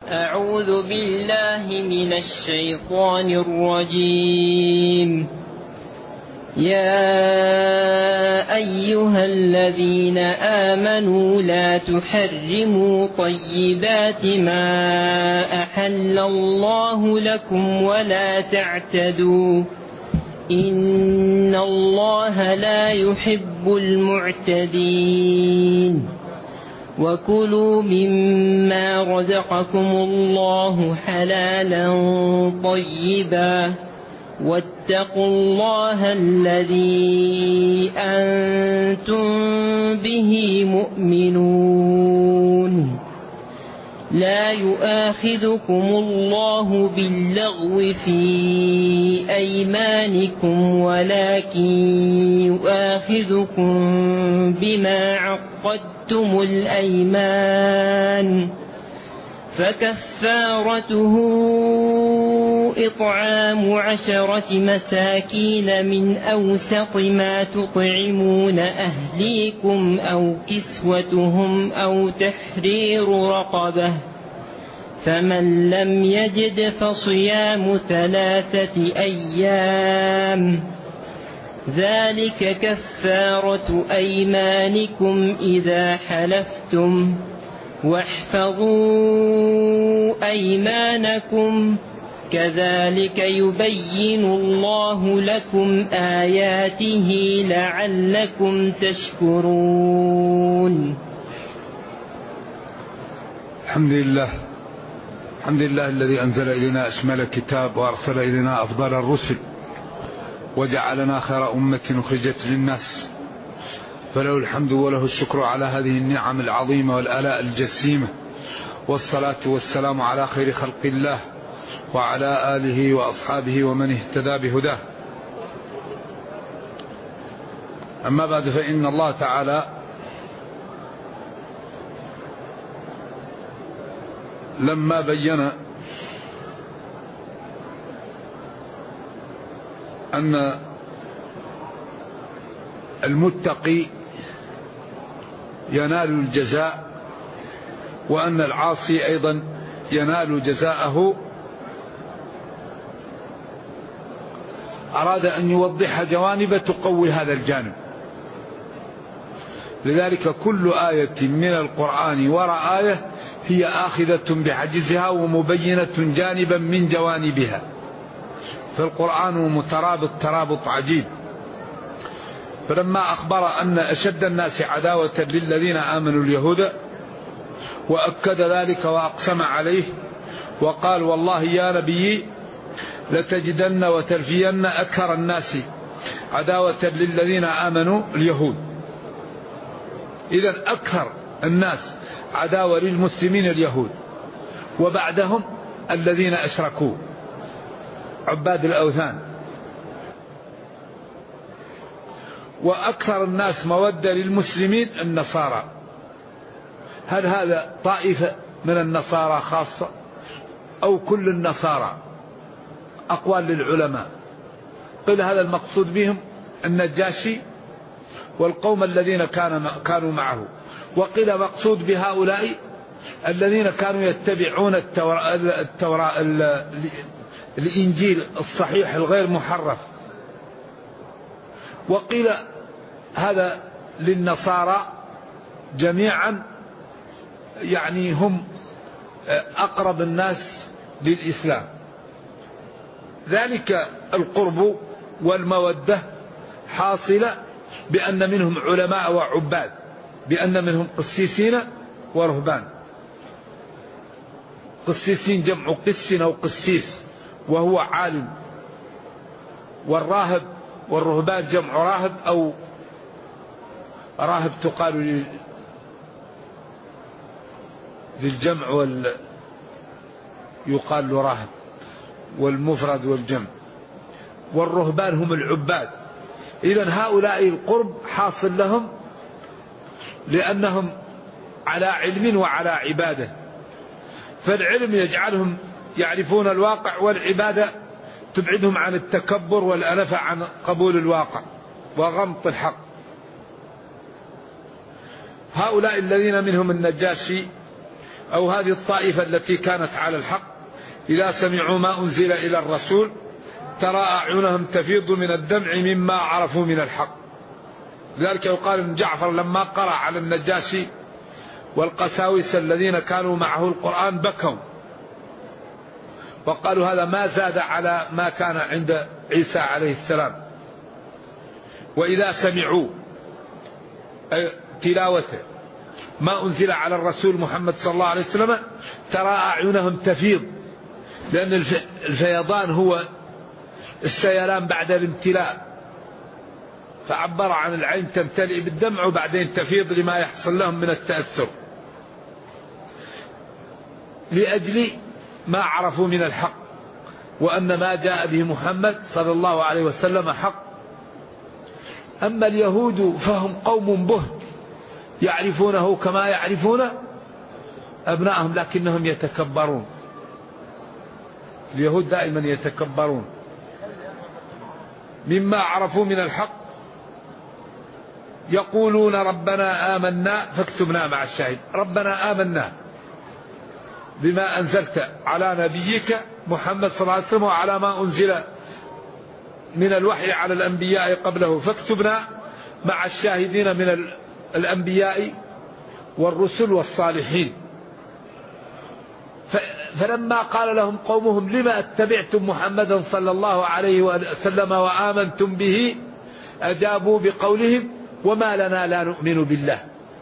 أعوذ بالله من الشيطان الرجيم. يا أيها الذين آمنوا لا تحرموا طيبات ما أحل الله لكم ولا تعتدوا إن الله لا يحب المعتدين. وكلوا مما رزقكم الله حلالا طيبا واتقوا الله الذي أنتم به مؤمنون. لا يؤاخذكم الله باللغو في أيمانكم ولكن يؤاخذكم بما عقدتم الأيمان فكفارته إطعام 10 مساكين من أوسط ما تطعمون أهليكم أو كسوتهم أو تحرير رقبة، فمن لم يجد فصيام 3 أيام ذلك كفارة أيمانكم إذا حلفتم، واحفظوا أيمانكم كذلك يبين الله لكم آياته لعلكم تشكرون. الحمد لله الذي أنزل إلينا أشمل الكتاب وأرسل إلينا أفضل الرسل وجعلنا خير أمة أخرجت للناس، فله الحمد وله الشكر على هذه النعم العظيمة والآلاء الجسيمة، والصلاة والسلام على خير خلق الله وعلى آله وأصحابه ومن اهتدى بهداه. أما بعد، فإن الله تعالى لما بين أن المتقي ينال الجزاء وأن العاصي أيضا ينال جزاءه، أراد أن يوضح جوانب تقوي هذا الجانب. لذلك كل آية من القرآن وراء آية هي آخذة بحجزها ومبينة جانبا من جوانبها، فالقرآن مترابط ترابط عجيب. فلما أخبر أن أشد الناس عداوة للذين آمنوا اليهود وأكد ذلك وأقسم عليه وقال والله يا نبي لتجدن وتلفين أكثر الناس عداوة للذين آمنوا اليهود. إذن أكثر الناس عداوة للمسلمين اليهود، وبعدهم الذين أشركوا عباد الأوثان، وأكثر الناس مودة للمسلمين النصارى. هل هذا طائفة من النصارى خاصة أو كل النصارى؟ أقوال للعلماء. قيل هذا المقصود بهم النجاشي والقوم الذين كانوا معه، وقيل مقصود بهؤلاء الذين كانوا يتبعون التوراة الإنجيل الصحيح الغير محرف، وقيل هذا للنصارى جميعا، يعني هم أقرب الناس للإسلام. ذلك القرب والمودة حاصلة بأن منهم علماء وعباد، بأن منهم قسيسين ورهبان. قسيسين جمع قس أو قسيس وهو عالم، والراهب والرهبان جمع راهب أو راهب تقال للجمع يقال له راهب، والمفرد والجمع، والرهبان هم العباد. إذن هؤلاء القرب حاصل لهم لأنهم على علم وعلى عبادة، فالعلم يجعلهم يعرفون الواقع، والعبادة تبعدهم عن التكبر والأنفة عن قبول الواقع وغمط الحق. هؤلاء الذين منهم النجاشي أو هذه الطائفة التي كانت على الحق إذا سمعوا ما أنزل إلى الرسول ترى أعينهم تفيض من الدمع مما عرفوا من الحق. لذلك يقال أن جعفر لما قرأ على النجاشي والقساوسة الذين كانوا معه القرآن بكوا وقالوا هذا ما زاد على ما كان عند عيسى عليه السلام. وإذا سمعوا تلاوته ما أنزل على الرسول محمد صلى الله عليه وسلم ترى أعينهم تفيض، لأن الفيضان هو السيلان بعد الامتلاء، فعبر عن العين تمتلئ بالدمع وبعدين تفيض لما يحصل لهم من التأثر لأجل ما عرفوا من الحق، وأن ما جاء به محمد صلى الله عليه وسلم حق. أما اليهود فهم قوم بهت يعرفونه كما يعرفون أبنائهم لكنهم يتكبرون. اليهود دائما يتكبرون مما عرفوا من الحق، يقولون ربنا آمنا فاكتبنا مع الشاهد. ربنا آمنا بما أنزلت على نبيك محمد صلى الله عليه وسلم وعلى ما أنزل من الوحي على الأنبياء قبله فاكتبنا مع الشاهدين من الأنبياء والرسل والصالحين. فلما قال لهم قومهم لما اتبعتم محمدا صلى الله عليه وسلم وآمنتم به أجابوا بقولهم وما لنا لا نؤمن بالله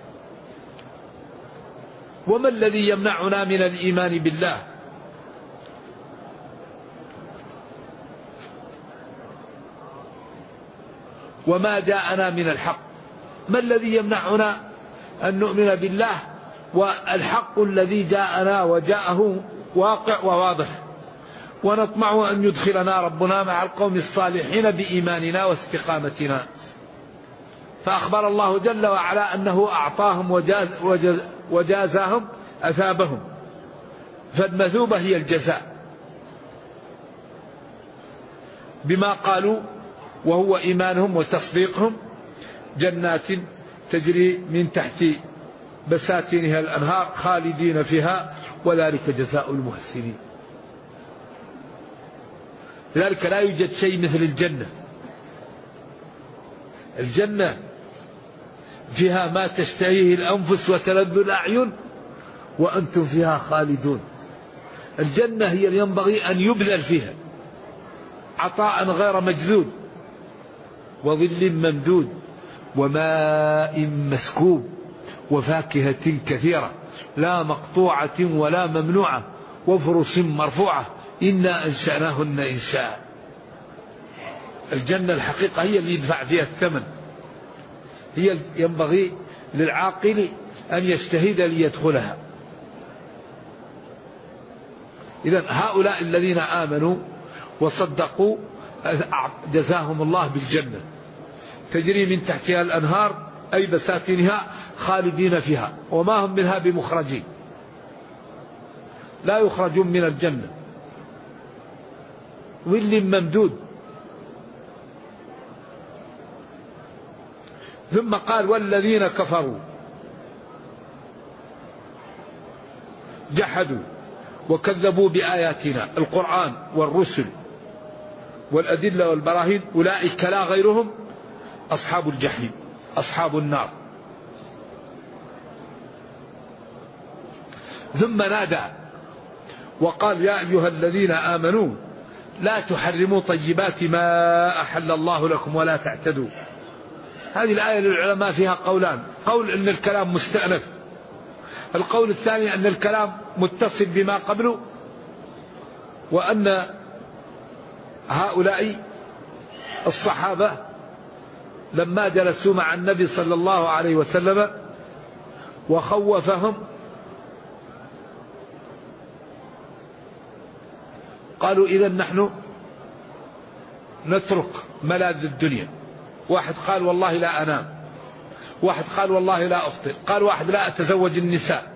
وما الذي يمنعنا من الإيمان بالله. وما جاءنا من الحق، ما الذي يمنعنا أن نؤمن بالله والحق الذي جاءنا وجاءه واقع وواضح، ونطمع أن يدخلنا ربنا مع القوم الصالحين بإيماننا واستقامتنا. فأخبر الله جل وعلا أنه أعطاهم وجازاهم أثابهم، فالمثوبة هي الجزاء بما قالوا وهو إيمانهم وتصديقهم، جنات تجري من تحت بساتينها الأنهار خالدين فيها وذلك جزاء المحسنين. لذلك لا يوجد شيء مثل الجنة. الجنة فيها ما تشتهيه الأنفس وتلذ الأعين وأنتم فيها خالدون. الجنة هي ينبغي أن يبذل فيها عطاء غير مجذود، وظل ممدود وماء مسكوب وفاكهة كثيرة لا مقطوعة ولا ممنوعة وفرش مرفوعة إنا أنشأناهن إنشاء. الجنة الحقيقة هي اللي يدفع فيها الثمن، هي ينبغي للعاقل أن يجتهد ليدخلها. إذن هؤلاء الذين آمنوا وصدقوا جزاهم الله بالجنة تجري من تحتها الأنهار أي بساتينها خالدين فيها وما هم منها بمخرجين، لا يخرجون من الجنة. ظل ممدود. ثم قال والذين كفروا جحدوا وكذبوا بآياتنا القرآن والرسل والأدلة والبراهين أولئك لا غيرهم أصحاب الجحيم أصحاب النار. ثم نادى وقال يا أيها الذين آمنوا لا تحرموا طيبات ما أحل الله لكم ولا تعتدوا. هذه الآية للعلماء فيها قولان: قول أن الكلام مستأنف، القول الثاني أن الكلام متصل بما قبله، وأن هؤلاء الصحابة لما جلسوا مع النبي صلى الله عليه وسلم وخوفهم قالوا إذن نحن نترك ملاذ الدنيا. واحد قال والله لا أنام، واحد قال والله لا أفطر، قال واحد لا أتزوج النساء.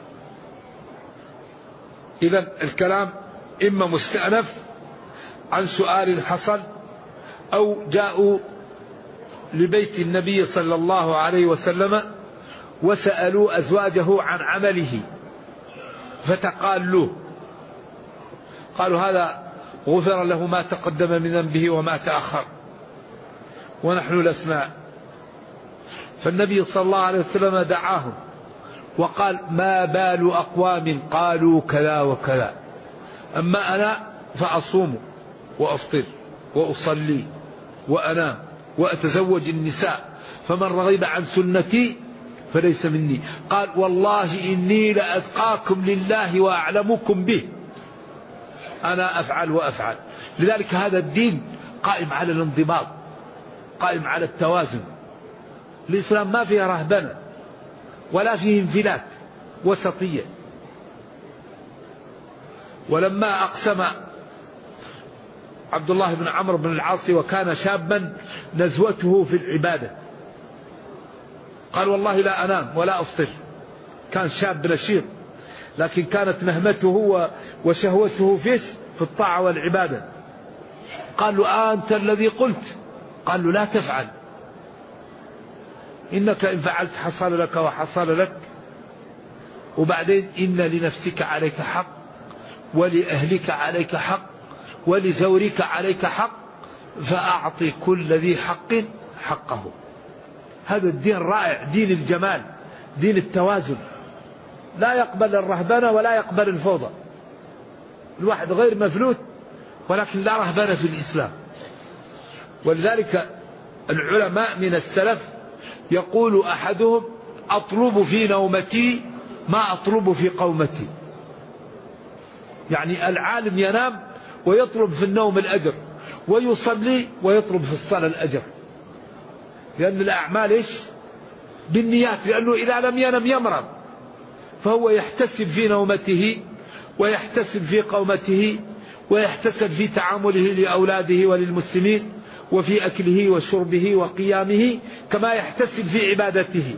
إذن الكلام إما مستأنف عن سؤال حصل، أو جاءوا لبيت النبي صلى الله عليه وسلم وسألوا أزواجه عن عمله فتقالوه، قالوا هذا غفر له ما تقدم من ذنبه وما تأخر ونحن لسنا. فالنبي صلى الله عليه وسلم دعاهم وقال ما بال أقوام قالوا كذا وكذا، أما أنا فأصوم وأفطر وأصلي وأنام وأتزوج النساء، فمن رغب عن سنتي فليس مني. قال والله إني لأتقاكم لله وأعلمكم به، أنا أفعل وأفعل. لذلك هذا الدين قائم على الانضباط، قائم على التوازن. الإسلام ما فيه رهبنة ولا فيه انفلات، وسطية. ولما أقسم عبد الله بن عمرو بن العاص وكان شابا نزوته في العبادة، قال والله لا أنام ولا أفطر، كان شاب نشيط، لكن كانت مهمته وشهوته في الطاعة والعبادة. قال له أنت الذي قلت؟ قال له لا تفعل، إنك إن فعلت حصل لك وحصل لك، وبعدين إن لنفسك عليك حق، ولأهلك عليك حق، ولزورك عليك حق، فأعطي كل ذي حق حقه. هذا الدين رائع، دين الجمال، دين التوازن، لا يقبل الرهبنة ولا يقبل الفوضى. الواحد غير مفلوت ولكن لا رهبنة في الإسلام. ولذلك العلماء من السلف يقول أحدهم أطلب في نومتي ما أطلب في قومتي. يعني العالم ينام ويطلب في النوم الأجر، ويصلي ويطلب في الصلاة الأجر، لأن الأعمال إيش؟ بالنيات، لأنه إذا لم ينم يمرض، فهو يحتسب في نومته ويحتسب في قومته ويحتسب في تعامله لأولاده وللمسلمين، وفي أكله وشربه وقيامه، كما يحتسب في عبادته.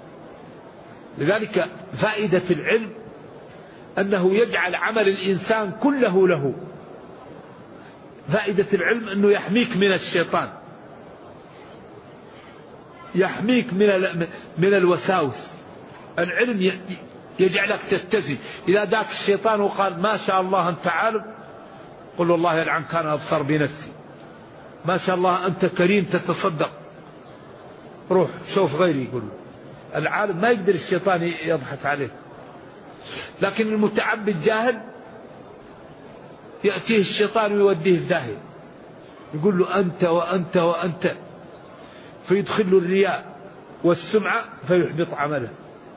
لذلك فائدة العلم أنه يجعل عمل الإنسان كله له. فائدة العلم أنه يحميك من الشيطان، يحميك من الوساوس. العلم يجعلك تتزن. إذا داك الشيطان وقال ما شاء الله أنت عالم، قل والله يلعنك أنا أبصر بنفسي، ما شاء الله أنت كريم تتصدق، روح شوف غيري. يقول العالم ما يقدر الشيطان يضحك عليه. لكن المتعبد جاهل يأتيه الشيطان ويوديه في داهية، يقول له أنت وأنت وأنت، فيدخل له الرياء والسمعة فيحبط عمله.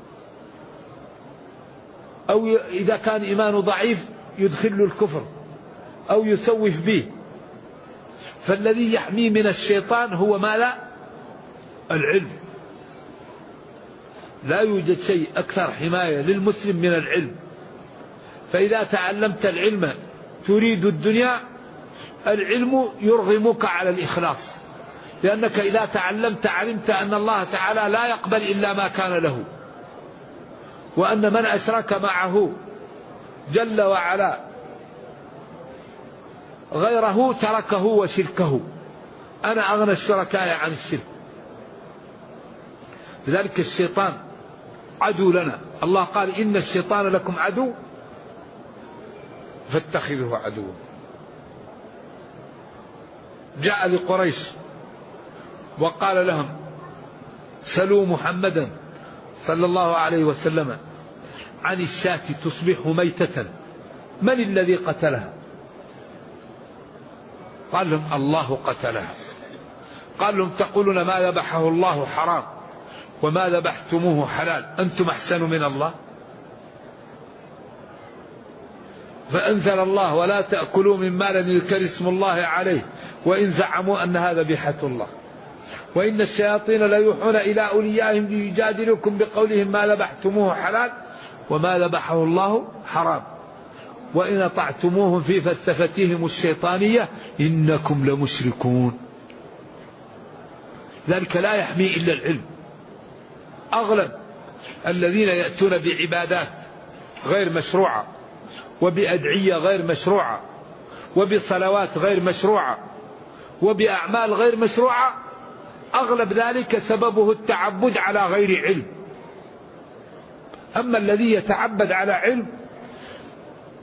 أو إذا كان إيمانه ضعيف يدخل له الكفر أو يسوف به. فالذي يحميه من الشيطان هو ما لا العلم. لا يوجد شيء أكثر حماية للمسلم من العلم. فإذا تعلمت العلم تريد الدنيا، العلم يرغمك على الإخلاص، لأنك إذا تعلمت علمت أن الله تعالى لا يقبل إلا ما كان له، وأن من أشرك معه جل وعلا غيره تركه وشركه. أنا أغنى الشركاء عن الشرك. لذلك الشيطان عدو لنا. الله قال إن الشيطان لكم عدو فاتخذوه عدوا. جاء لقريش وقال لهم سلوا محمدا صلى الله عليه وسلم عن الشاة تصبح ميتة من الذي قتلها؟ قال لهم الله قتلها. قال لهم تقولون ما ذبحه الله حرام وما ذبحتموه حلال، أنتم أحسن من الله؟ فأنزل الله ولا تأكلوا مما لم يذكر اسم الله عليه وإن زعموا أن هذا ذبيحة الله، وإن الشياطين لا يوحون إلى أوليائهم ليجادلوكم بقولهم ما ذبحتموه حلال وما ذبحه الله حرام وإن أطعتموهم في فلسفتهم الشيطانية إنكم لمشركون. ذلك لا يحمي إلا العلم. أغلب الذين يأتون بعبادات غير مشروعة وبأدعية غير مشروعة وبصلوات غير مشروعة وبأعمال غير مشروعة، أغلب ذلك سببه التعبد على غير علم. أما الذي يتعبد على علم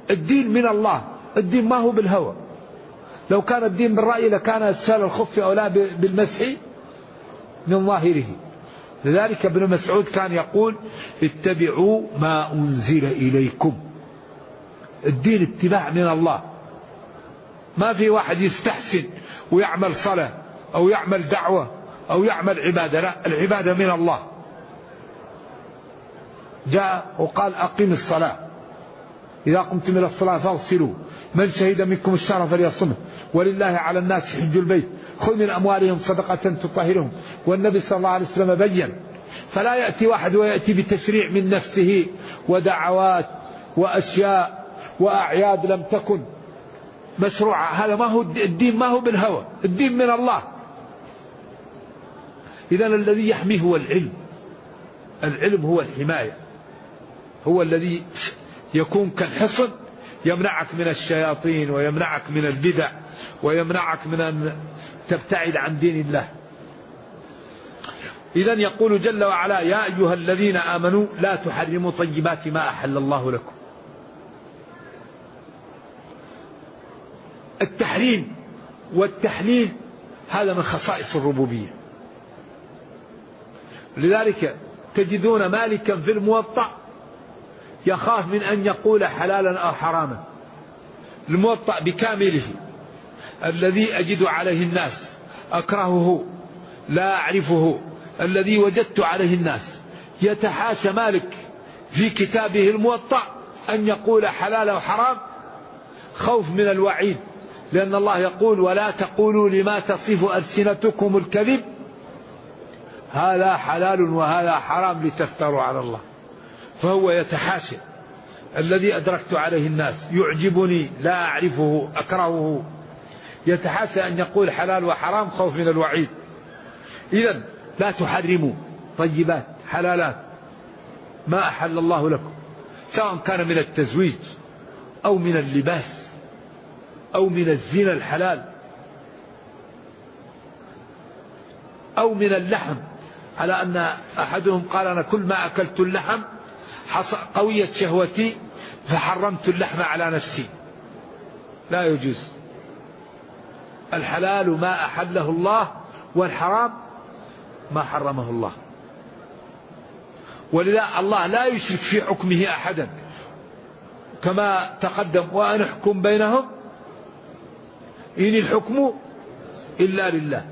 الدين من الله، الدين ما هو بالهوى. لو كان الدين بالرأي لكان اسفل الخف أولى بالمسح من ظاهره. لذلك ابن مسعود كان يقول اتبعوا ما أنزل إليكم. الدين اتباع من الله. ما في واحد يستحسن ويعمل صلاة أو يعمل دعوة أو يعمل عبادة، لا، العبادة من الله. جاء وقال أقيم الصلاة، إذا قمتم إلى الصلاة فاغسلوا، من شهد منكم الشهر فليصمه، ولله على الناس حج البيت، خذ من أموالهم صدقة تطهرهم. والنبي صلى الله عليه وسلم بين. فلا يأتي واحد ويأتي بتشريع من نفسه ودعوات وأشياء وأعياد لم تكن مشروعة. هذا ما هو الدين، ما هو بالهوى، الدين من الله. إذن الذي يحميه هو العلم. العلم هو الحماية، هو الذي يكون كالحصن يمنعك من الشياطين ويمنعك من البدع ويمنعك من أن تبتعد عن دين الله. إذن يقول جل وعلا يا أيها الذين آمنوا لا تحرموا طيبات ما أحل الله لكم. التحريم والتحليل هذا من خصائص الربوبية. لذلك تجدون مالكا في الموطأ يخاف من أن يقول حلالا أو حراما. الموطأ بكامله الذي أجد عليه الناس أكرهه لا أعرفه، الذي وجدت عليه الناس، يتحاشى مالك في كتابه الموطأ أن يقول حلال أو حرام خوف من الوعيد، لأن الله يقول ولا تقولوا لما تصف ألسنتكم الكذب هذا حلال وهذا حرام لتفتروا على الله. فهو يتحاشى الذي أدركت عليه الناس يعجبني لا أعرفه أكرهه، يتحاشى أن يقول حلال وحرام خوف من الوعيد. إذن لا تحرموا طيبات حلالات ما أحل الله لكم، سواء كان من التزويج أو من اللباس أو من الزنا الحلال أو من اللحم، على أن أحدهم قال أنا كل ما أكلت اللحم قويت شهوتي فحرمت اللحم على نفسي. لا يجوز. الحلال ما أحله الله والحرام ما حرمه الله. ولذا الله لا يشرك في حكمه أحدا، كما تقدم وأن احكم بينهم إن الحكم إلا لله.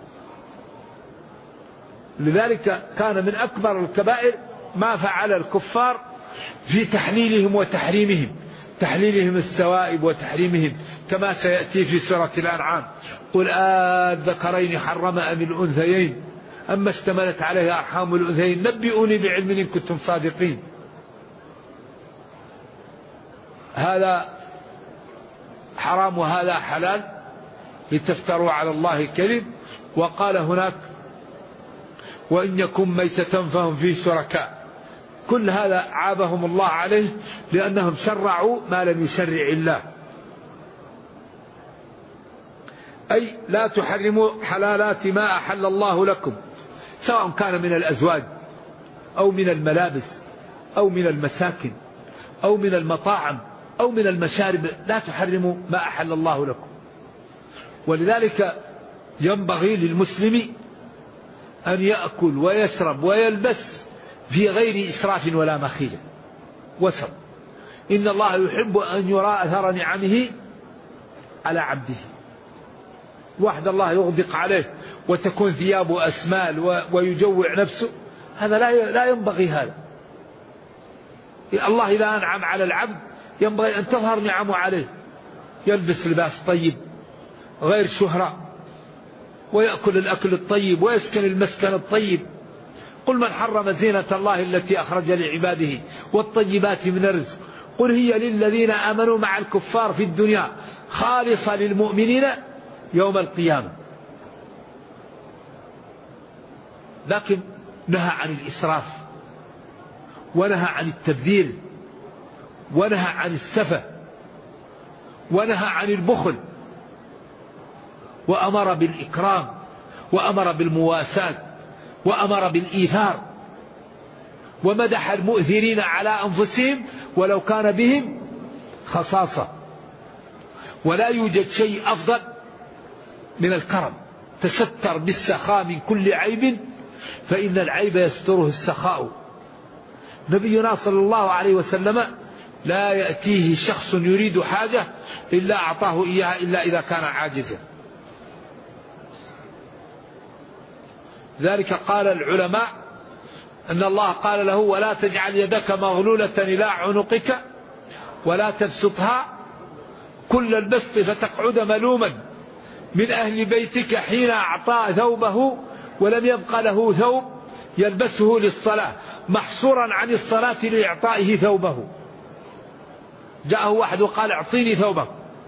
لذلك كان من أكبر الكبائر ما فعل الكفار في تحليلهم وتحريمهم، تحليلهم السوائب وتحريمهم، كما سيأتي في سورة الأنعام قل الذكرين حرم أم الأنثيين أما اشتملت عليه أرحام الأنثيين نبئوني بعلم إن كنتم صادقين. هذا حرام وهذا حلال لتفتروا على الله الكذب. وقال هناك وإن يكن ميتة فهم فيه شركاء. كل هذا عابهم الله عليه لأنهم شرعوا ما لم يشرع الله. أي لا تحرموا حلالات ما أحل الله لكم، سواء كان من الأزواج أو من الملابس أو من المساكن أو من المطاعم أو من المشارب، لا تحرموا ما أحل الله لكم. ولذلك ينبغي للمسلم أن يأكل ويشرب ويلبس في غير إسراف ولا مخيلة، وسط. إن الله يحب أن يرى أثر نعمه على عبده. واحد الله يغدق عليه وتكون ثيابه أسمال ويجوع نفسه، هذا لا ينبغي. هذا الله إذا أنعم على العبد ينبغي أن تظهر نعمه عليه، يلبس لباس طيب غير شهرة، ويأكل الأكل الطيب ويسكن المسكن الطيب. قل من حرم زينة الله التي أخرج لعباده والطيبات من الرزق قل هي للذين آمنوا مع الكفار في الدنيا خالصة للمؤمنين يوم القيامة. لكن نهى عن الإسراف ونهى عن التبذير ونهى عن السفة ونهى عن البخل، وأمر بالإكرام وأمر بالمواساة وأمر بالإيثار، ومدح المؤثرين على أنفسهم ولو كان بهم خصاصة، ولا يوجد شيء أفضل من الكرم. تستر بالسخاء من كل عيب فإن العيب يستره السخاء. نبينا صلى الله عليه وسلم لا يأتيه شخص يريد حاجة إلا أعطاه إياها إلا إذا كان عاجزا. ذلك قال العلماء أن الله قال له: ولا تجعل يدك مغلولة إلى عنقك ولا تبسطها كل البسط فتقعد ملوما من أهل بيتك حين أعطى ثوبه ولم يبق له ثوب يلبسه للصلاة محصورا عن الصلاة لإعطائه ثوبه. جاءه واحد وقال: اعطيني ثوبك.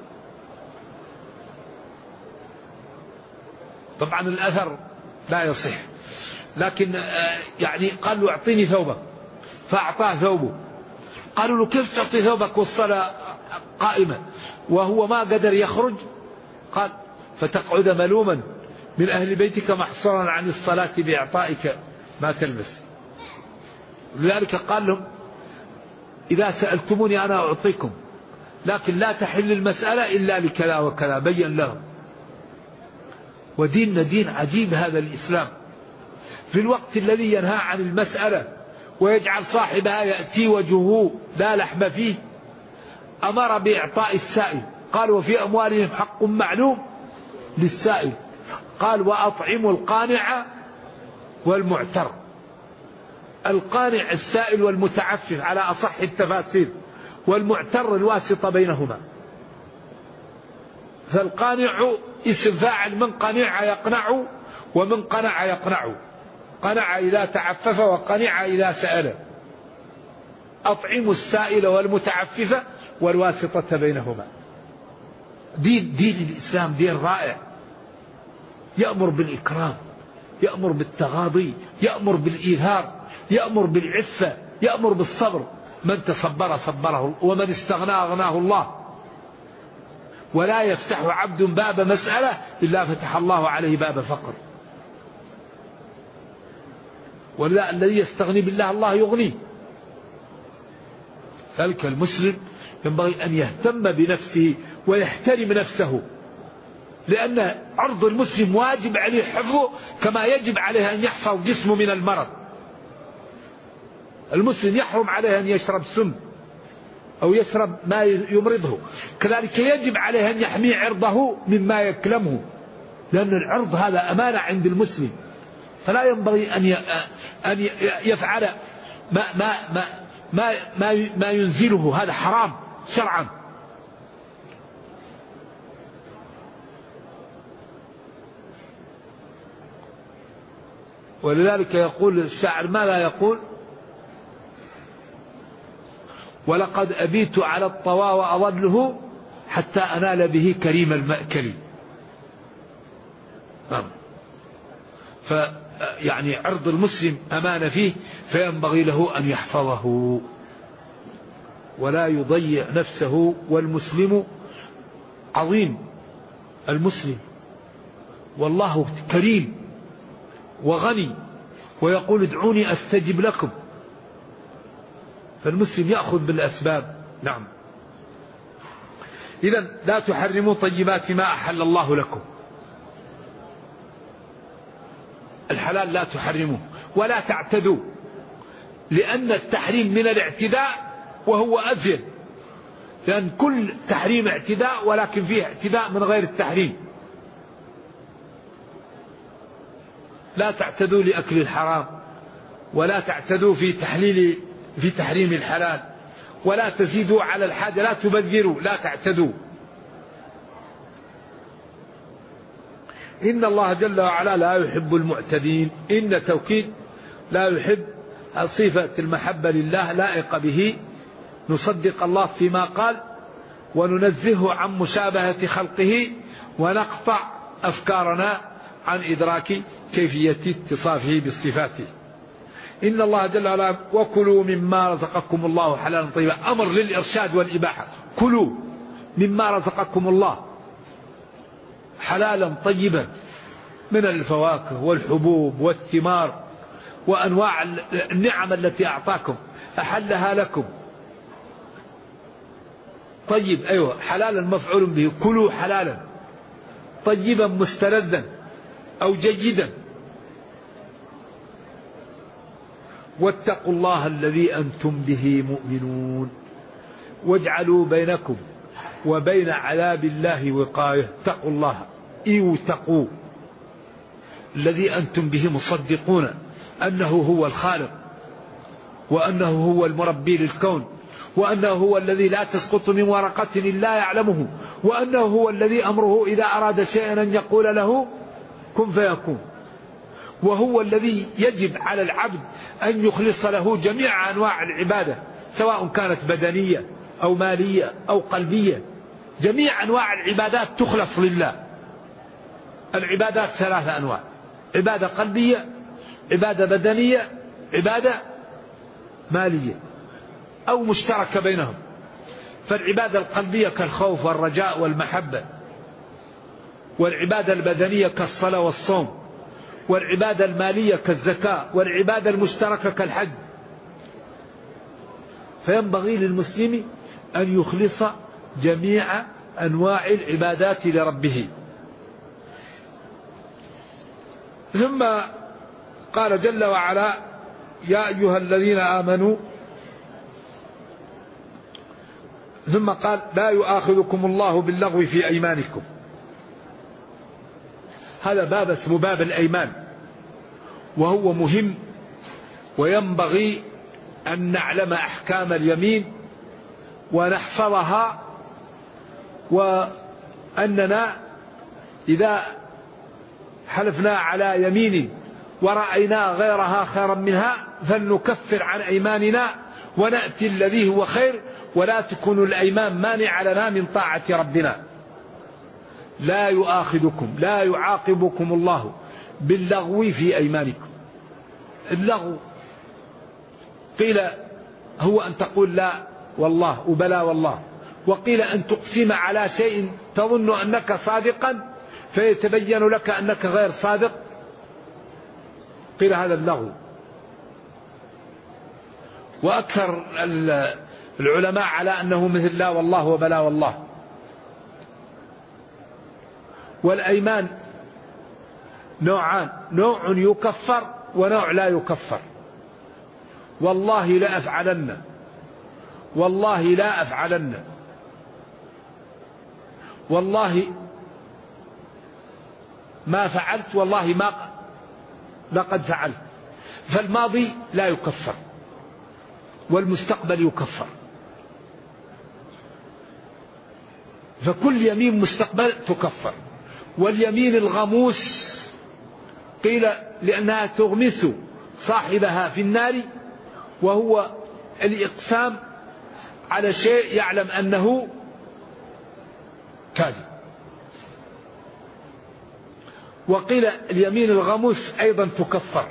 طبعا الأثر لا يصح، لكن يعني قال له: اعطيني ثوبك، فأعطاه ثوبه. قالوا له: كيف تعطي ثوبك والصلاة قائمة؟ وهو ما قدر يخرج. قال: فتقعد ملوما من أهل بيتك محصورا عن الصلاة بإعطائك ما تلبس. لذلك قال لهم: إذا سألتموني أنا أعطيكم، لكن لا تحل المسألة إلا لكذا وكذا. بين لهم. وديننا دين عجيب هذا الإسلام، في الوقت الذي ينهى عن المسألة ويجعل صاحبها يأتي وجهه لا لحم فيه أمر بإعطاء السائل. قال: وفي أموالهم حق معلوم للسائل. قال: وأطعموا القانع والمعتر. القانع السائل والمتعفف على أصح التفاسير، والمعتر الواسطة بينهما. فالقانع اسم فاعل من قنع يقنع، ومن قنع يقنع. قنع إذا تعفف، وقنع إذا سأل. أطعموا السائل والمتعفف والواسطة بينهما. دين الإسلام دين رائع، يأمر بالإكرام، يأمر بالتغاضي، يأمر بالإيثار، يأمر بالعفة، يأمر بالصبر. من تصبر صبره، ومن استغنى أغناه الله. ولا يفتح عبد باب مسألة إلا فتح الله عليه باب فقر. ولا الذي يستغني بالله الله يغنيه. ذلك المسلم ينبغي أن يهتم بنفسه ويحترم نفسه، لأن عرض المسلم واجب عليه حفظه كما يجب عليه أن يحفظ جسمه من المرض. المسلم يحرم عليه أن يشرب سم أو يشرب ما يمرضه، كذلك يجب عليه أن يحمي عرضه مما يكلمه، لأن العرض هذا أمانة عند المسلم. فلا ينبغي أن يفعل ما ينزله، هذا حرام شرعا. ولذلك يقول الشاعر ما لا يقول: ولقد أبيت على الطوى وأظله حتى أنال به كريم المأكل. فيعني عرض المسلم أمانة فيه، فينبغي له أن يحفظه ولا يضيع نفسه. والمسلم عظيم، المسلم والله كريم وغني، ويقول: ادعوني أستجب لكم. فالمسلم يأخذ بالأسباب. نعم. إذن لا تحرموا طيبات ما أحل الله لكم. الحلال لا تحرموه ولا تعتدوا، لأن التحريم من الاعتداء وهو أذل، لأن كل تحريم اعتداء، ولكن فيه اعتداء من غير التحريم. لا تعتدوا لأكل الحرام، ولا تعتدوا في تحريم الحلال، ولا تزيدوا على الحاجة، لا تبذروا، لا تعتدوا. إن الله جل وعلا لا يحب المعتدين. إن توكيد لا يحب، صفة المحبة لله لائقة به. نصدق الله فيما قال، وننزهه عن مشابهة خلقه، ونقطع أفكارنا عن إدراك كيفية اتصافه بصفاته. إن الله جل وعلا: وكلوا مما رزقكم الله حلالا طيبا. أمر للإرشاد والإباحة. كلوا مما رزقكم الله حلالا طيبا من الفواكه والحبوب والثمار وأنواع النعم التي أعطاكم أحلها لكم. طيب أيوة حلالا مفعول به، كلوا حلالا طيبا مستلذا أو جيدا، واتقوا الله الذي أنتم به مؤمنون واجعلوا بينكم وبين عذاب الله وقاية. اتقوا الله اتقوا الذي أنتم به مصدقون أنه هو الخالق، وأنه هو المربي للكون، وأنه هو الذي لا تسقط من ورقة إلا يعلمه، وأنه هو الذي أمره إذا أراد شيئا أن يقول له كن فيكون، وهو الذي يجب على العبد أن يخلص له جميع أنواع العبادة سواء كانت بدنية أو مالية أو قلبية. جميع أنواع العبادات تخلص لله. العبادات 3 أنواع: عبادة قلبية، عبادة بدنية، عبادة مالية أو مشتركة بينهم. فالعبادة القلبية كالخوف والرجاء والمحبة، والعبادة البدنية كالصلاة والصوم، والعبادة المالية كالزكاة، والعبادة المشتركة كالحج. فينبغي للمسلم أن يخلص جميع أنواع العبادات لربه. ثم قال جل وعلا: يا أيها الذين آمنوا، ثم قال: لا يؤاخذكم الله باللغو في أيمانكم. هذا باب اسمه باب الأيمان، وهو مهم، وينبغي أن نعلم أحكام اليمين ونحفظها، وأننا إذا حلفنا على يمين ورأينا غيرها خيرا منها فلنكفر عن أيماننا ونأتي الذي هو خير، ولا تكون الأيمان مانع لنا من طاعة ربنا. لا يؤاخذكم، لا يعاقبكم الله باللغو في أيمانكم. اللغو قيل هو أن تقول لا والله وبلا والله، وقيل أن تقسم على شيء تظن أنك صادقا فيتبين لك أنك غير صادق، قيل هذا اللغو. وأكثر العلماء على أنه مثل لا والله وبلا والله. والأيمان نوعان: نوع يكفر ونوع لا يكفر. والله لا أفعلن، والله لا أفعلن، والله ما فعلت، والله ما لقد فعلت. فالماضي لا يكفر، والمستقبل يكفر. فكل يمين مستقبل تكفر. واليمين الغموس قيل لأنها تغمس صاحبها في النار، وهو الإقسام على شيء يعلم أنه كاذب. وقيل اليمين الغموس أيضا تكفر.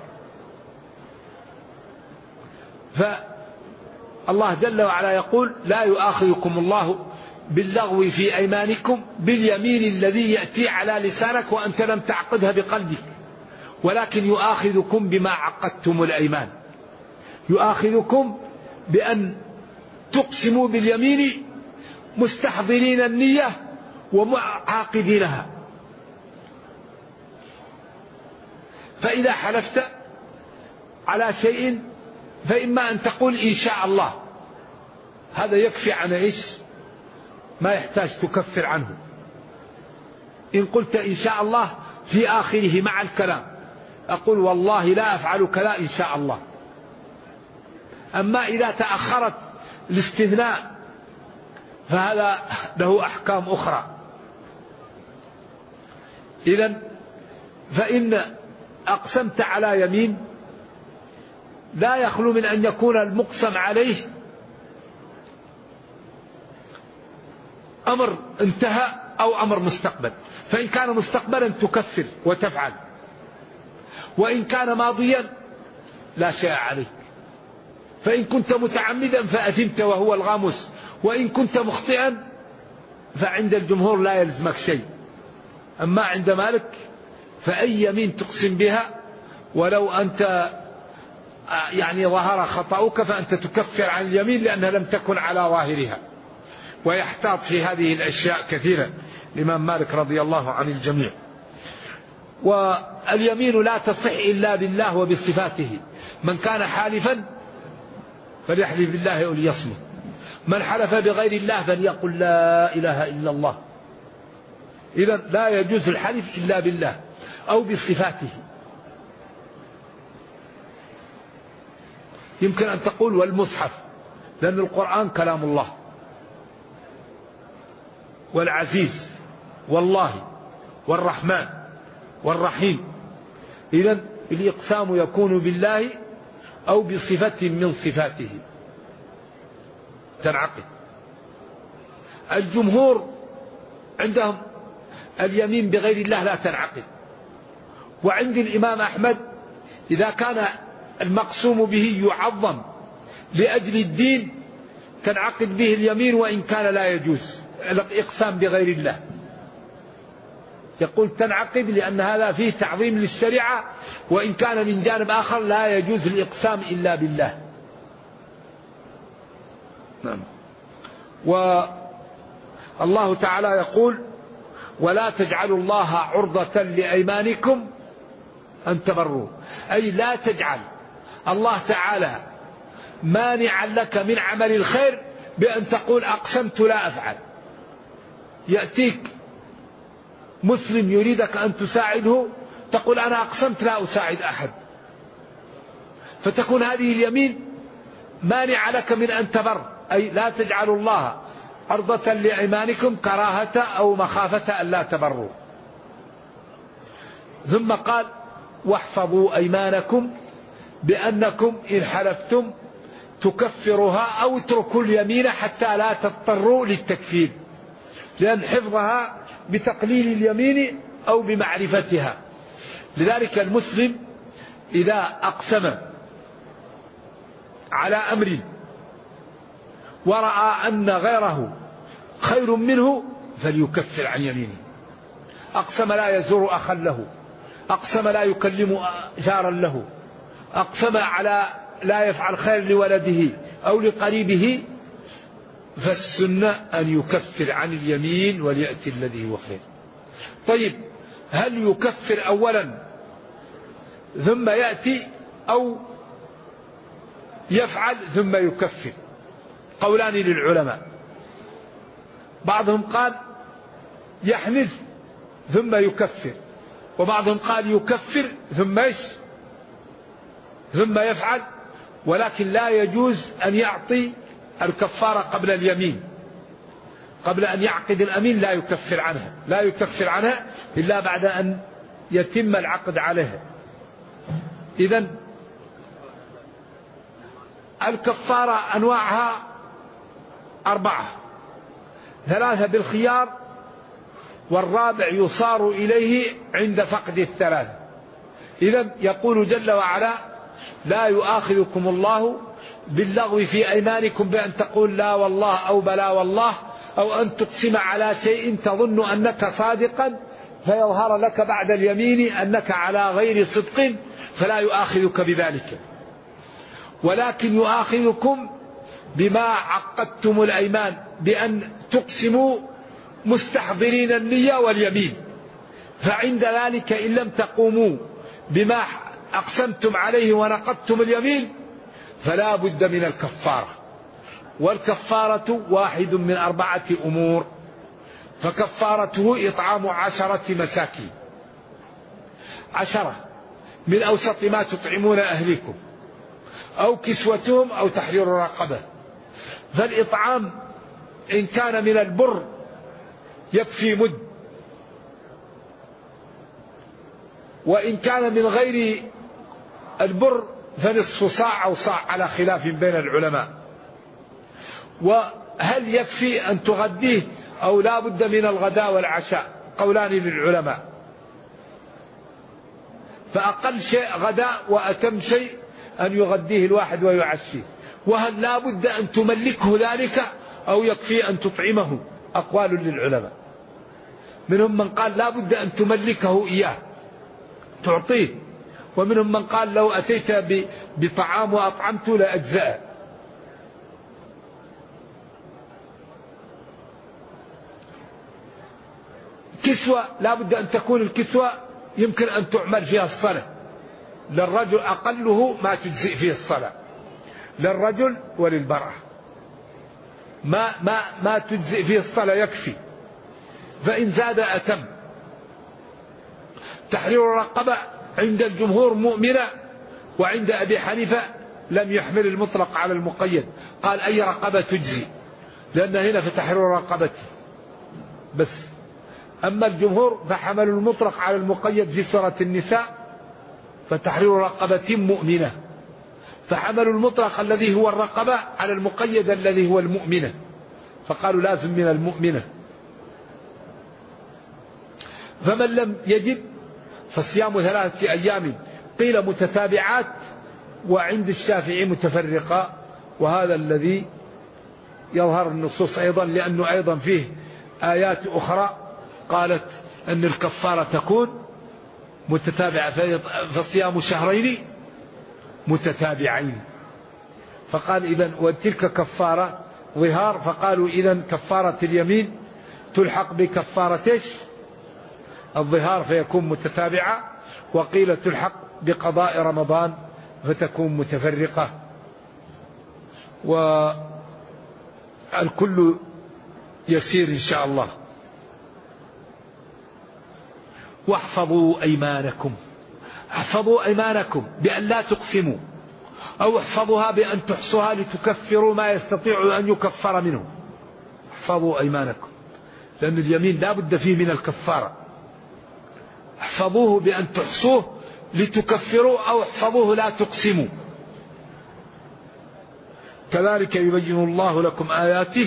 فالله جل وعلا يقول: لا يؤاخذكم الله باللغو في أيمانكم باليمين الذي يأتي على لسانك وأنت لم تعقدها بقلبك، ولكن يؤاخذكم بما عقدتم الأيمان. يؤاخذكم بأن تقسموا باليمين مستحضرين النية ومعاقدينها. فإذا حلفت على شيء فإما أن تقول إن شاء الله، هذا يكفي عن إيش؟ ما يحتاج تكفر عنه. إن قلت إن شاء الله في آخره مع الكلام، أقول والله لا أفعل كذا إن شاء الله. أما إذا تأخرت الاستثناء فهذا له أحكام أخرى. إذن فإن أقسمت على يمين لا يخلو من أن يكون المقسم عليه أمر انتهى أو أمر مستقبل. فإن كان مستقبلا تكفر وتفعل، وإن كان ماضيا لا شيء عليك. فإن كنت متعمدا فأثمت وهو الغاموس، وإن كنت مخطئا فعند الجمهور لا يلزمك شيء. أما عند مالك فأي يمين تقسم بها ولو أنت ظهر خطأك فأنت تكفر عن اليمين لأنها لم تكن على ظاهرها. ويحتاط في هذه الأشياء كثيرا الإمام مالك رضي الله عن الجميع. واليمين لا تصح إلا بالله وبصفاته. من كان حالفا فليحلف بالله أو ليصمت. من حلف بغير الله فليقل لا إله إلا الله. إذا لا يجوز الحلف إلا بالله أو بصفاته. يمكن أن تقول والمصحف، لأن القرآن كلام الله، والعزيز والله والرحمن والرحيم. إذن الإقسام يكون بالله أو بصفة من صفاته تنعقد. الجمهور عندهم اليمين بغير الله لا تنعقد. وعند الإمام أحمد إذا كان المقسوم به يعظم لأجل الدين تنعقد به اليمين وإن كان لا يجوز الإقسام بغير الله. يقول تنعقد لأن هذا فيه تعظيم للشريعة، وإن كان من جانب آخر لا يجوز الإقسام إلا بالله. نعم. والله تعالى يقول ولا تجعلوا الله عرضة لأيمانكم أن تبروا، أي لا تجعل الله تعالى مانعا لك من عمل الخير بأن تقول أقسمت لا أفعل. يأتيك مسلم يريدك أن تساعده تقول أنا أقسمت لا أساعد أحد، فتكون هذه اليمين مانعة لك من أن تبر. أي لا تجعلوا الله عرضة لأيمانكم كراهة أو مخافة أن لا تبروا. ثم قال واحفظوا أيمانكم بأنكم إن حلفتم تكفرها أو اتركوا اليمين حتى لا تضطروا للتكفير، لأن حفظها بتقليل اليمين أو بمعرفتها. لذلك المسلم إذا أقسم على أمر ورأى أن غيره خير منه فليكفر عن يمينه. أقسم لا يزور أخا له، أقسم لا يكلم جارا له، أقسم على لا يفعل خير لولده أو لقريبه، فالسنة أن يكفر عن اليمين وليأتي الذي هو خير. طيب هل يكفر أولا ثم يأتي أو يفعل ثم يكفر؟ قولان للعلماء. بعضهم قال يحنث ثم يكفر، وبعضهم قال يكفر ثم يفعل، ولكن لا يجوز أن يعطي الكفارة قبل اليمين، قبل أن يعقد الأمين لا يكفر عنها إلا بعد أن يتم العقد عليها. إذن الكفارة أنواعها 4: 3 بالخيار، والرابع يصار إليه عند فقد الثلاث. إذن يقول جل وعلا لا يؤاخذكم الله باللغو في أيمانكم بأن تقول لا والله أو بلا والله، أو أن تقسم على شيء تظن أنك صادقا فيظهر لك بعد اليمين أنك على غير صدق، فلا يؤاخذك بذلك، ولكن يؤاخذكم بما عقدتم الأيمان بأن تقسموا مستحضرين النية واليمين، فعند ذلك إن لم تقوموا بما أقسمتم عليه ونقضتم اليمين فلا بد من الكفارة. والكفارة واحد من 4 أمور، فكفارته إطعام 10 مساكين، 10 من أوسط ما تطعمون أهلكم، أو كسوتهم أو تحرير رقبة. فالإطعام إن كان من البر يكفي مد، وإن كان من غير البر فنصف صاع أو صاع على خلاف بين العلماء. وهل يكفي أن تغديه أو لا بد من الغداء والعشاء؟ قولان للعلماء. فأقل شيء غداء، وأتم شيء أن يغديه الواحد ويعشيه. وهل لا بد أن تملكه ذلك أو يكفي أن تطعمه؟ أقوال للعلماء. منهم من قال لا بد أن تملكه إياه تعطيه، ومنهم من قال لو أتيت بطعام وأطعمته لأجزأ. كسوة لا بد أن تكون الكسوة يمكن أن تعمل فيها الصلاة، للرجل أقله ما تجزئ فيه الصلاة، للرجل وللمرأة ما تجزئ فيه الصلاة يكفي، فإن زاد أتم. تحرير الرقبة عند الجمهور مؤمنة، وعند أبي حنيفة لم يحمل المطلق على المقيد، قال أي رقبة تجزي، لأن هنا في تحرير الرقبة بس. أما الجمهور فحملوا المطلق على المقيد في سورة النساء، فتحرير رقبة مؤمنة، فحملوا المطلق الذي هو الرقبة على المقيد الذي هو المؤمنة، فقالوا لازم من المؤمنة. فمن لم يجد فصيام 3 أيام، قيل متتابعات، وعند الشافعي متفرقة، وهذا الذي يظهر النصوص أيضا، لأنه أيضا فيه آيات أخرى قالت أن الكفارة تكون متتابعة، فصيام شهرين متتابعين، فقال إذن وتلك كفارة ظهار، فقالوا إذن كفارة اليمين تلحق بكفارة الظهار فيكون متتابعة، وقيل تلحق بقضاء رمضان فتكون متفرقة، والكل يسير إن شاء الله. واحفظوا أيمانكم، احفظوا أيمانكم بأن لا تقسموا، أو احفظوها بأن تحصوها لتكفروا ما يستطيع أن يكفر منه. احفظوا أيمانكم، لأن اليمين لا بد فيه من الكفارة، احفظوه بأن تحصوه لتكفروا، أو احفظوه لا تقسموا. كذلك يبين الله لكم آياته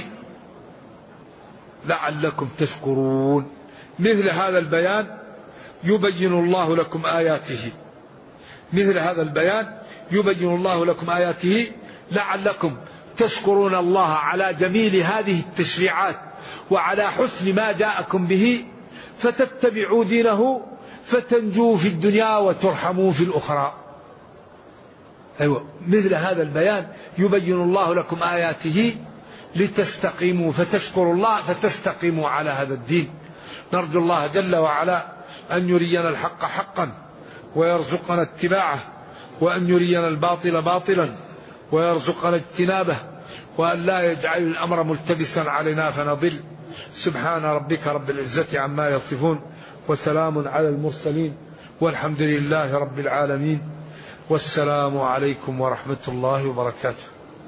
لعلكم تشكرون. مثل هذا البيان يبين الله لكم آياته، مثل هذا البيان يبين الله لكم آياته لعلكم تشكرون الله على جميل هذه التشريعات، وعلى حسن ما جاءكم به، فتتبعوا دينه فتنجوا في الدنيا وترحموا في الأخرى. أيوة، مثل هذا البيان يبين الله لكم آياته لتستقيموا، فتشكروا الله فتستقيموا على هذا الدين. نرجو الله جل وعلا أن يرينا الحق حقا ويرزقنا اتباعه، وأن يرينا الباطل باطلا ويرزقنا اجتنابه، وأن لا يجعل الأمر ملتبسا علينا فنضل. سبحان ربك رب العزة عما يصفون، وسلام على المرسلين، والحمد لله رب العالمين، والسلام عليكم ورحمة الله وبركاته.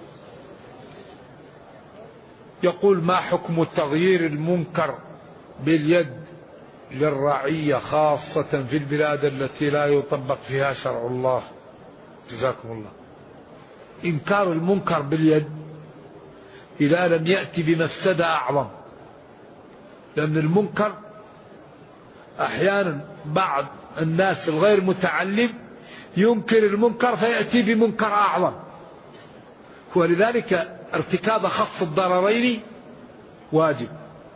يقول: ما حكم تغيير المنكر باليد للرعية خاصة في البلاد التي لا يطبق فيها شرع الله؟ جزاكم الله. إنكار المنكر باليد إذا لم يأتي بمفسدة أعظم، لأن المنكر أحيانا بعض الناس الغير متعلم ينكر المنكر فيأتي بمنكر أعظم، ولذلك ارتكاب خف الضررين واجب.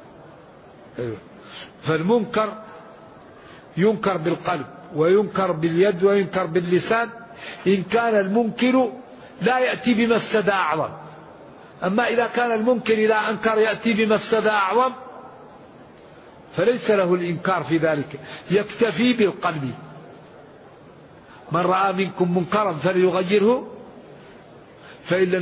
فالمنكر ينكر بالقلب وينكر باليد وينكر باللسان إن كان المنكر لا يأتي بمفسدة أعظم. أما إذا كان المنكر إذا أنكر يأتي بمفسدة أعظم فليس له الإنكار في ذلك، يكتفي بالقلب. من رأى منكم منكرا فليغيره فإن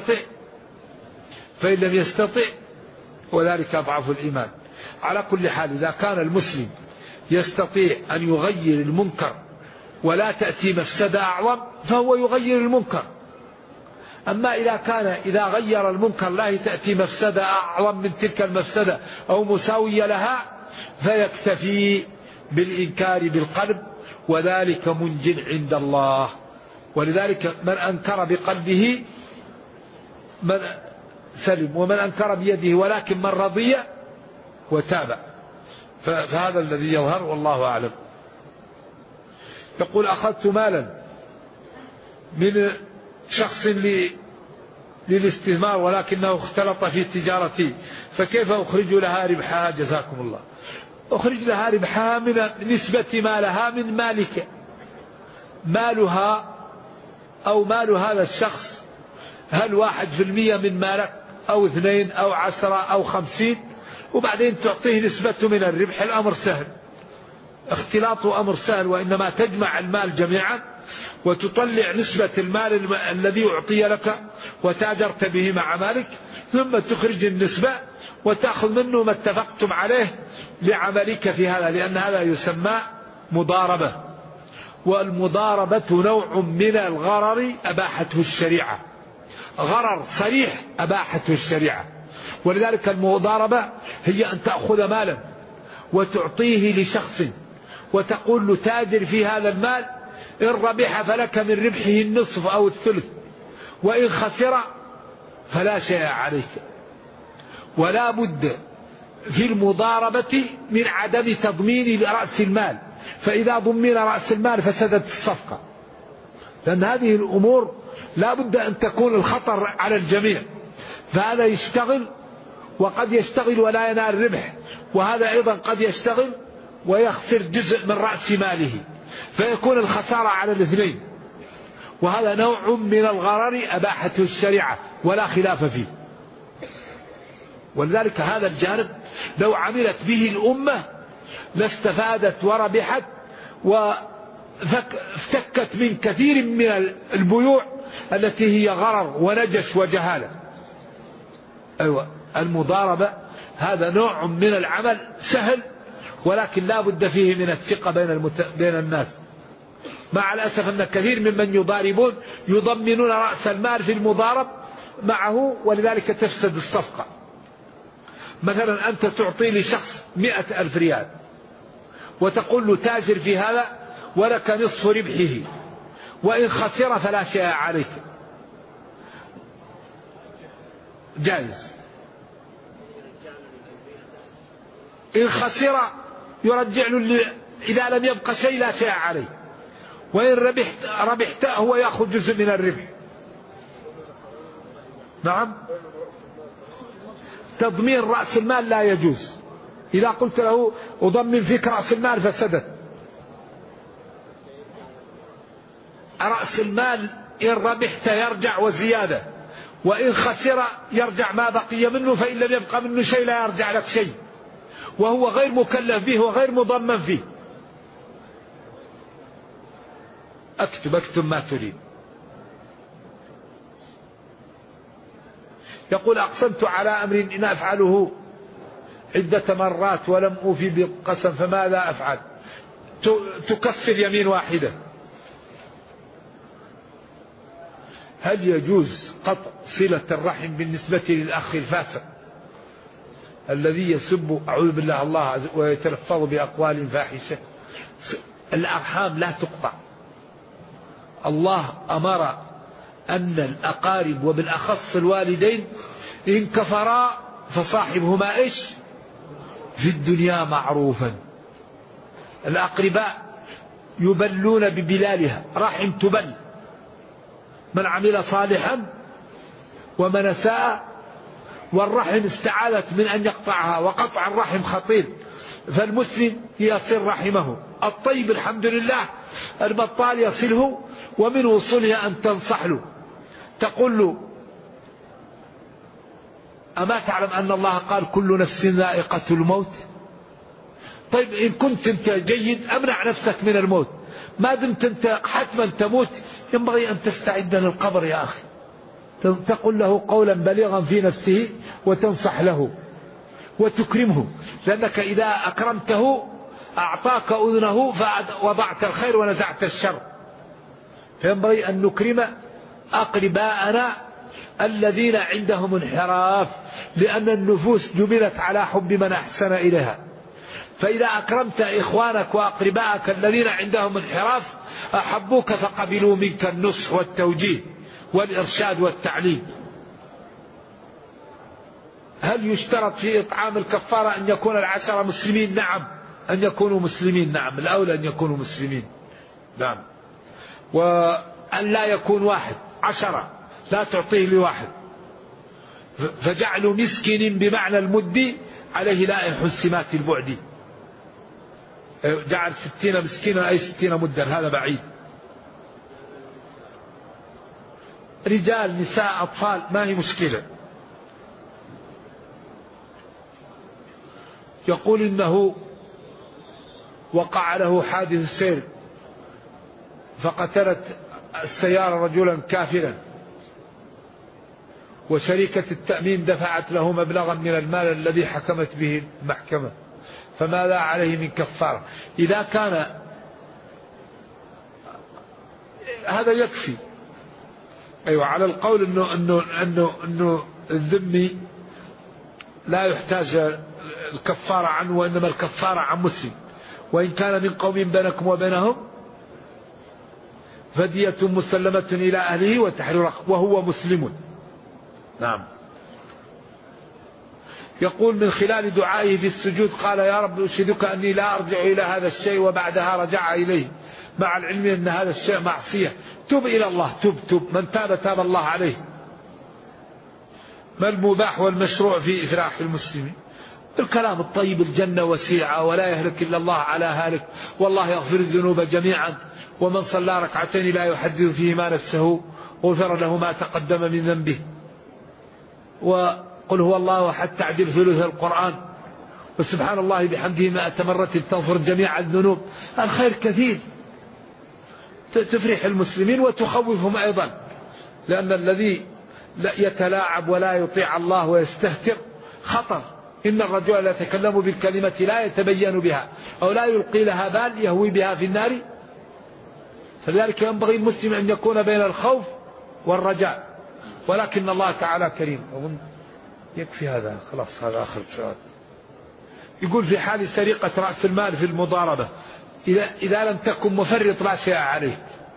لم يستطع وذلك أضعف الإيمان. على كل حال إذا كان المسلم يستطيع أن يغير المنكر ولا تأتي مفسدة أعظم فهو يغير المنكر. أما إذا غير المنكر لا تأتي مفسدة أعظم من تلك المفسدة أو مساوية لها فيكتفي بالإنكار بالقلب، وذلك منج عند الله. ولذلك من أنكر بقلبه من سلم، ومن أنكر بيده ولكن من رضي وتابع، فهذا الذي يظهر والله أعلم. يقول: أخذت مالا من شخص للاستثمار ولكنه اختلط في تجارتي، فكيف أخرج لها ربحها؟ جزاكم الله. أخرج لها ربحها من نسبة ما لها من مالك. مالها أو مال هذا الشخص هل 1% من مالك أو 2 أو 10 أو 50؟ وبعدين تعطيه نسبته من الربح، الأمر سهل، اختلاطه أمر سهل، وإنما تجمع المال جميعا وتطلع نسبة المال الذي أعطي لك وتاجرت به مع مالك، ثم تخرج النسبة وتأخذ منه ما اتفقتم عليه لعملك في هذا، لأن هذا يسمى مضاربة. والمضاربة نوع من الغرر أباحته الشريعة، غرر صريح أباحته الشريعة. ولذلك المضاربة هي أن تأخذ مالا وتعطيه لشخص وتقول له تاجر في هذا المال، إن ربح فلك من ربحه النصف أو الثلث، وإن خسر فلا شيء عليك. ولا بد في المضاربة من عدم تضمين رأس المال، فإذا ضمن رأس المال فسدت الصفقة، لأن هذه الأمور لا بد أن تكون الخطر على الجميع، فهذا يشتغل وقد يشتغل ولا ينال ربح، وهذا أيضا قد يشتغل ويخسر جزء من رأس ماله، فيكون الخسارة على الاثنين. وهذا نوع من الغرر أباحته الشريعة ولا خلاف فيه. ولذلك هذا الجانب لو عملت به الأمة لاستفادت وربحت وافتكت من كثير من البيوع التي هي غرر ونجش وجهالة. أيوة، المضاربة هذا نوع من العمل سهل، ولكن لا بد فيه من الثقة بين الناس. مع الأسف أن كثير ممن يضاربون يضمنون رأس المال في المضارب معه، ولذلك تفسد الصفقة. مثلا أنت تعطي لشخص 100,000 ريال وتقول له تاجر في هذا ولك نصف ربحه، وإن خسر فلا شيء عليك، جائز. إن خسر يرجع له، إذا لم يبقى شيء لا شيء عليه، وإن ربحت هو يأخذ جزء من الربح. نعم، تضمين رأس المال لا يجوز. إذا قلت له أضمن فيك رأس المال فسدت. رأس المال إن ربحت يرجع وزيادة، وإن خسر يرجع ما بقي منه، فإن لم يبقى منه شيء لا يرجع لك شيء، وهو غير مكلف به وغير مضمن فيه. اكتب ما تريد. يقول أقسمت على أمر إن أفعله عدة مرات ولم أوفي بالقسم فماذا أفعل؟ تكفر يمين واحدة. هل يجوز قطع صلة الرحم بالنسبة للأخ الفاسق الذي يسب أعوذ بالله الله ويتلفظ بأقوال فاحشة؟ الأرحام لا تقطع. الله أمر أن الأقارب وبالأخص الوالدين إن كفرا فصاحبهما إيش في الدنيا معروفا. الأقرباء يبلون ببلالها، رحم تبل، من عمل صالحا ومن أساء، والرحم استعاذت من أن يقطعها، وقطع الرحم خطير، فالمسلم يصل رحمه. الطيب الحمد لله البطال يصله، ومن وصولها أن تنصح له، تقول له أما تعلم أن الله قال كل نفس ذائقة الموت؟ طيب إن كنت أنت جيد أمنع نفسك من الموت، ما دمت أنت حتما تموت ينبغي أن تستعد للقبر يا أخي، تقول له قولا بليغا في نفسه وتنصح له وتكرمه، لأنك إذا أكرمته أعطاك أذنه فوضعت الخير ونزعت الشر. فينبغي أن نكرم أقرباءنا الذين عندهم انحراف، لأن النفوس جبلت على حب من أحسن إليها. فإذا أكرمت إخوانك وأقرباءك الذين عندهم انحراف أحبوك فقبلوا منك النصح والتوجيه والإرشاد والتعليم. هل يشترط في إطعام الكفارة أن يكون 10 مسلمين؟ نعم، أن يكونوا مسلمين، نعم، الأولى أن يكونوا مسلمين، نعم. وأن لا يكون 1، 10 لا تعطيه لواحد. فجعل مسكين بمعنى المد عليه لائح السمات البعد، جعل 60 مسكينا أي 60 مدا، هذا بعيد. رجال نساء أطفال ما هي مشكلة. يقول إنه وقع له حادث سير فقتلت السيارة رجلا كافرا، وشركة التأمين دفعت له مبلغا من المال الذي حكمت به المحكمة، فماذا عليه من كفارة؟ إذا كان هذا يكفي. أيوة، على القول إنه الذمي لا يحتاج الكفارة عنه، وإنما الكفارة عن مسلم، وإن كان من قوم بينكم وبينهم فدية مسلمة إلى أهله وتحرير رقبة وهو مسلم. نعم. يقول من خلال دعائه في السجود قال: يا رب أشهدك أني لا أرجع إلى هذا الشيء، وبعدها رجع إليه مع العلم أن هذا الشيء معصية. تب إلى الله، تب من تاب تاب الله عليه. ما المباح والمشروع في إفراح المسلمين؟ الكلام الطيب: الجنة وسيعة ولا يهلك إلا الله على هالك، والله يغفر الذنوب جميعا، ومن صلى ركعتين لا يحدث فيهما نفسه غفر له ما تقدم من ذنبه. وقل هو الله أحد تعدل ثلث القرآن، وسبحان الله بحمده 100 مرة تغفر جميع الذنوب. الخير كثير، تفرح المسلمين وتخوفهم أيضا، لأن الذي يتلاعب ولا يطيع الله ويستهتر خطر. إن الرجل لا يتكلم بالكلمة لا يتبين بها أو لا يلقي لها بال يهوي بها في النار. فلذلك ينبغي المسلم أن يكون بين الخوف والرجاء، ولكن الله تعالى كريم. يكفي هذا، خلاص هذا آخر سؤال. يقول: في حال سرقة رأس المال في المضاربة إذا لم تكن مفرط لا شيء عليه.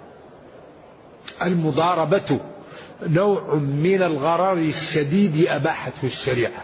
المضاربة نوع من الغرر الشديد أباحته الشريعة،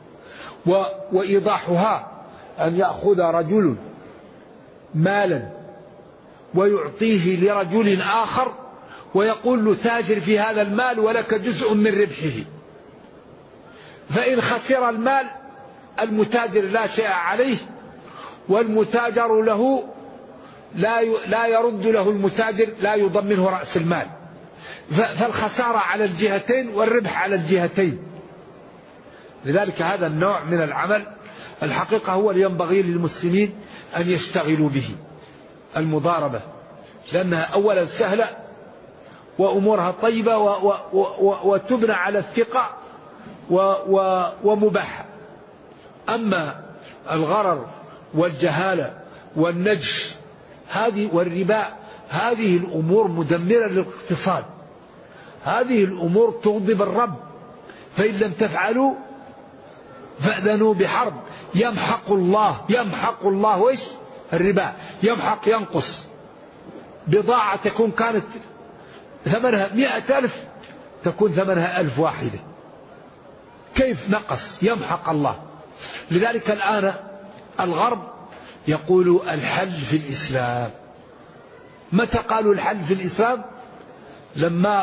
وإيضاحها أن يأخذ رجل مالا ويعطيه لرجل آخر ويقول له: تاجر في هذا المال ولك جزء من ربحه، فإن خسر المال المتاجر لا شيء عليه، والمتاجر له لا يرد له المتاجر، لا يضمنه رأس المال، فالخسارة على الجهتين والربح على الجهتين. لذلك هذا النوع من العمل الحقيقة هو اللي ينبغي للمسلمين أن يشتغلوا به، المضاربة، لأنها أولا سهلة وأمورها طيبة وتبنى على الثقة ومباحة. أما الغرر والجهالة والنجش والربا هذه الأمور مدمرة للاقتصاد، هذه الأمور تغضب الرب، فإن لم تفعلوا فأذنوا بحرب. يمحق الله وإيش؟ الربا، يمحق ينقص. بضاعة تكون كانت ثمنها 100,000 تكون ثمنها 1000 واحدة. كيف نقص؟ يمحق الله. لذلك الآن الغرب يقول الحل في الإسلام. متى قالوا الحل في الإسلام؟ لما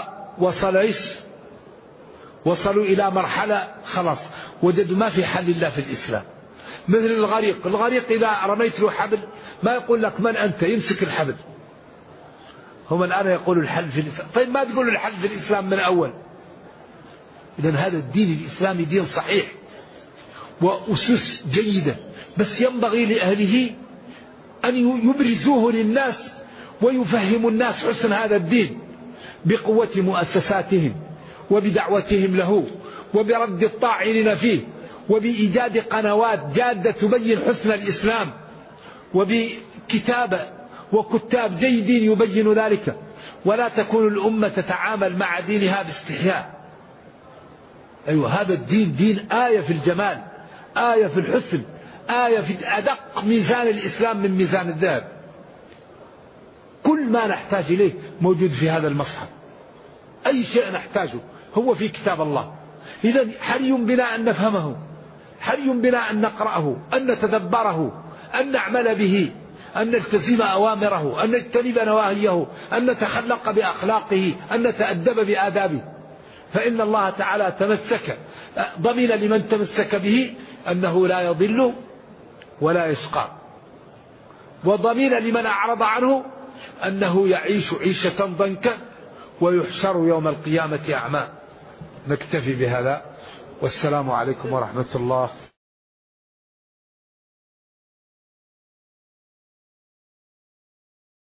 وصلوا إلى مرحلة خلاص وجدوا ما في حل إلا في الإسلام. مثل الغريق إذا رميت له حبل ما يقول لك من أنت، يمسك الحبل. هم الآن يقولوا الحل في الإسلام. طيب ما تقولوا الحل في الإسلام من أول؟ إذن هذا الدين الإسلامي دين صحيح وأسس جيدة، بس ينبغي لأهله أن يبرزوه للناس ويفهموا الناس حسن هذا الدين بقوة مؤسساتهم وبدعوتهم له وبرد الطاعنين فيه وبإيجاد قنوات جادة تبين حسن الإسلام وبكتابة وكتاب جيدين يبين ذلك، ولا تكون الأمة تتعامل مع دينها باستحياء. أيوة، هذا الدين دين آية في الجمال، آية في الحسن، آية في أدق ميزان الإسلام من ميزان الذهب. كل ما نحتاج إليه موجود في هذا المصحف، أي شيء نحتاجه هو في كتاب الله. إذن حري بنا أن نفهمه، حري بنا أن نقرأه، أن نتدبره، أن نعمل به، أن نلتزم أوامره، أن نجتنب نواهيه، أن نتخلق بأخلاقه، أن نتأدب بآدابه. فإن الله تعالى ضمن لمن تمسك به أنه لا يضل ولا يشقى، وضمن لمن أعرض عنه أنه يعيش عيشة ضنكا ويحشر يوم القيامة أعمى. نكتفي بهذا، والسلام عليكم ورحمة الله.